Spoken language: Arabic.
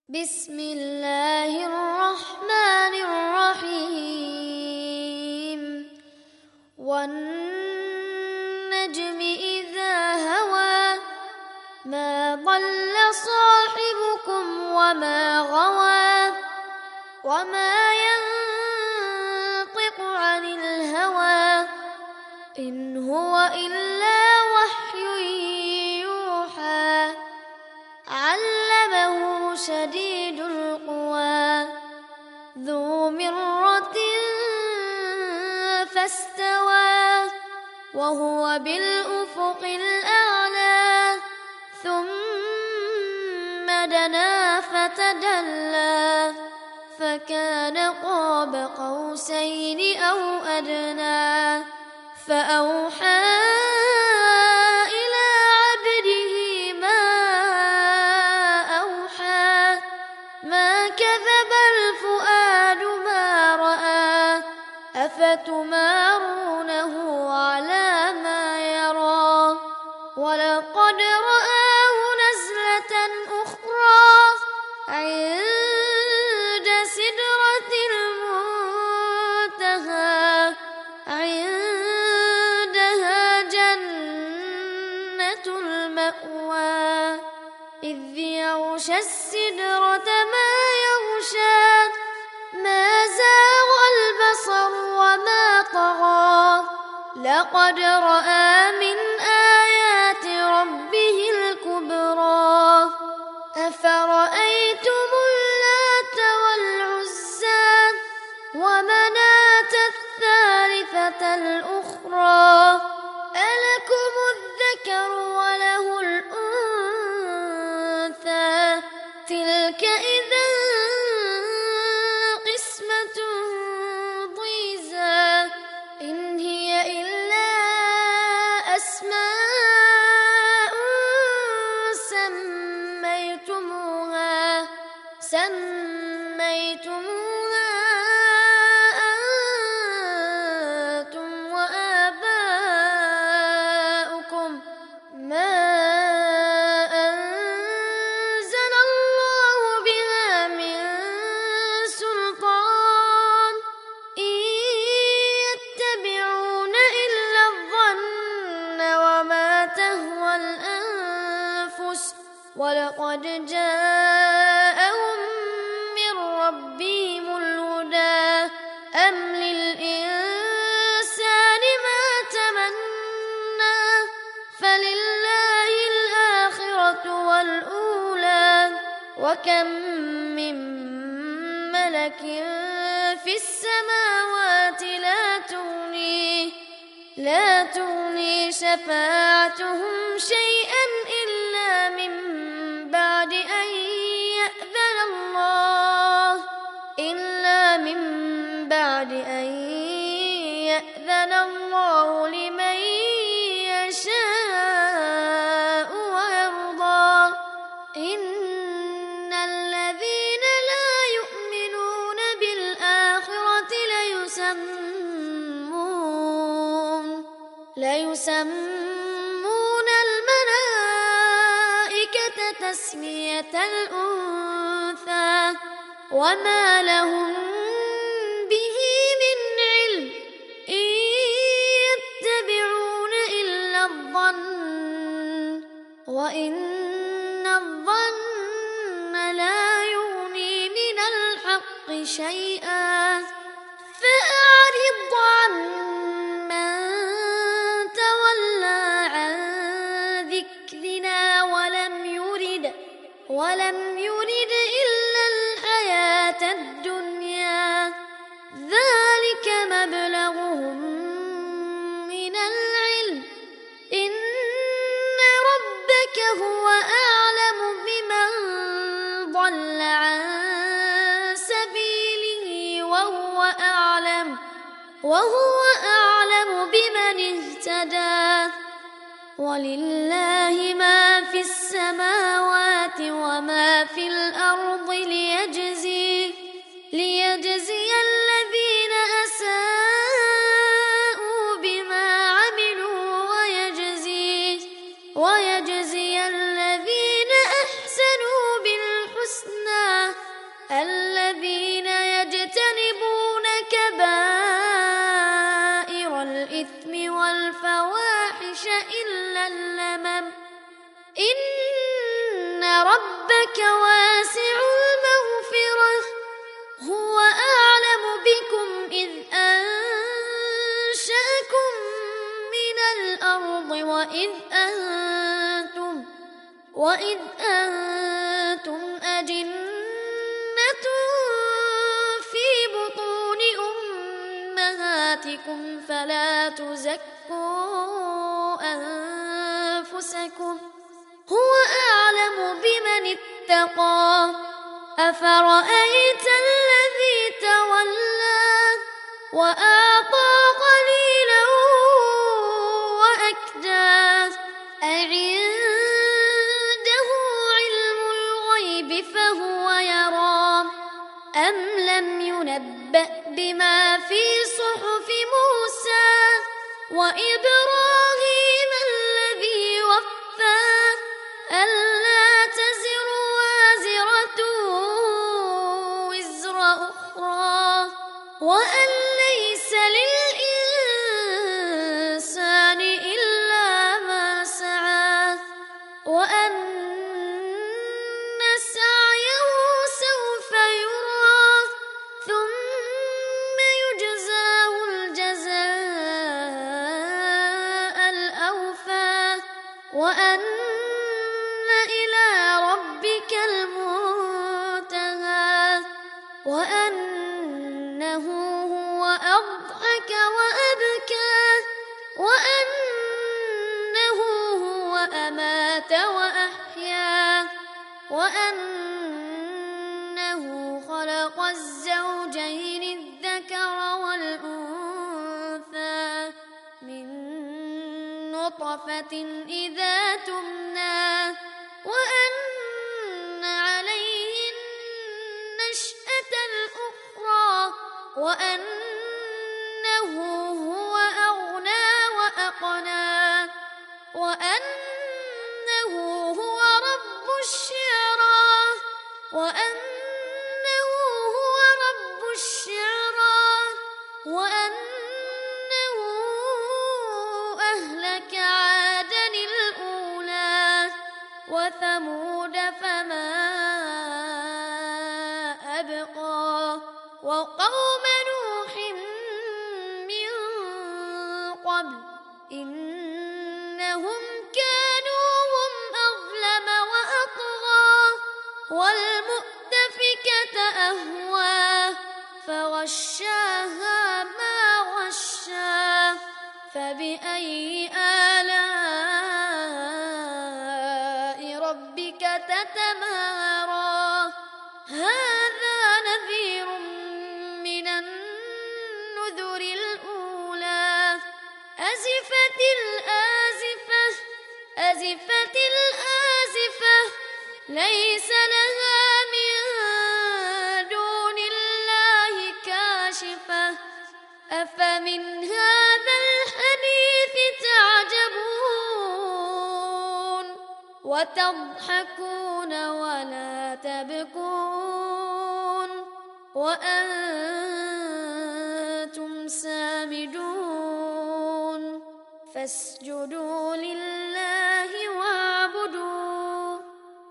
بسم الله الرحمن الرحيم والنجم إذا هوى ما ضل صاحبكم وما غوى وما ينطق عن الهوى إن هو إلا وحي يوحى علمه شديد القوى ذو مرة فاستوى وهو بالأفق الأعلى ثم دنا فتدلى فكان قاب قوسين أو أدنى فأوحى إلى عبده ما أوحى ما كذب الفؤاد ما رأى أفتمارونه على ما يرى ولقد رآه نزلة أخرى عند سدرة المنتهى عندها جنة المأوى إذ يغشى السدرة ما يغشى ما زاغ البصر وما طغى لقد رأى من آيات ربه الكبرى أفرأيتم اللات والعزى ومناة الثالثة الأخرى ألكم الذكر وله الأنثى تلك إذا قسمة ضيزى إن هي إلا أسماء سميتموها أنتم وآباؤكم ما أنزل الله بها من سلطان إن يتبعون إلا الظن وما تهوى الأنفس ولقد جاءهم من ربهم الهدى أم للإنسان ما تمنى فلله الآخرة والأولى وكم من ملك في السماوات لا تغني شفاعتهم شيئا إلا من بعد أن يأذن الله لمن يشاء ويرضى إن الذين لا يؤمنون بالآخرة ليسمون الملائكة تسمية الأنثى وما لهم به من علم إن يتبعون إلا الظن وإن الظن لا يغني من الحق شيئا فأعرض عمن تولى عن ذكرنا ولم يرد إلا الحياة الدنيا ذلك مبلغهم من العلم إن ربك هو أعلم بمن ضل عن سبيله وهو أعلم بمن اهتدى ولله ما في السماوات وما في الأرض ليجزي الذين أساءوا بما عملوا ويجزي الذين أحسنوا بالحسنى وإذ أنتم أجنة في بطون أمهاتكم فلا تزكوا أنفسكم هو أعلم بمن اتقى أفرأيت الذي تولى وأعطى قليلا وأكدى أعنده علم الغيب فهو يرى أم لم ينبأ بما في صحف موسى وإبراهيم الذي وفى ألا تزر وازرة وزر أخرى وأن ليس للإنسان إلا ما سعى وأن سعيه سوف يرى ثم يجزاه الجزاء الأوفى وأن إلى ربك المنتهى وأنه هو أضحك وأبكى وأنه هو أمات وأحيا وأنه خلق الزوجين الذكر والأنثى من نطفة إذا تمنى وأن عليه النشأة الأخرى وأنه هو أغنى وأقنى وأنه هو رب الشعرى وأنه هو رب الشعرى وأنه أهلك عادا الأولى وثمود فما أبقى وقوم نوح من قبل إنهم كانوا هم أظلم وأطغى والمؤتفكة أهوى فغشاها ما غشا فبأي آلاء ربك تتمارى هذا نذير من النذر الأولى أزفت الآزفة أزفت الآزفة ليس لها من دون الله كاشفة أفمن هذا الحديث تعجبون وتضحكون ولا تبكون وأنتم سامدون فاسجدوا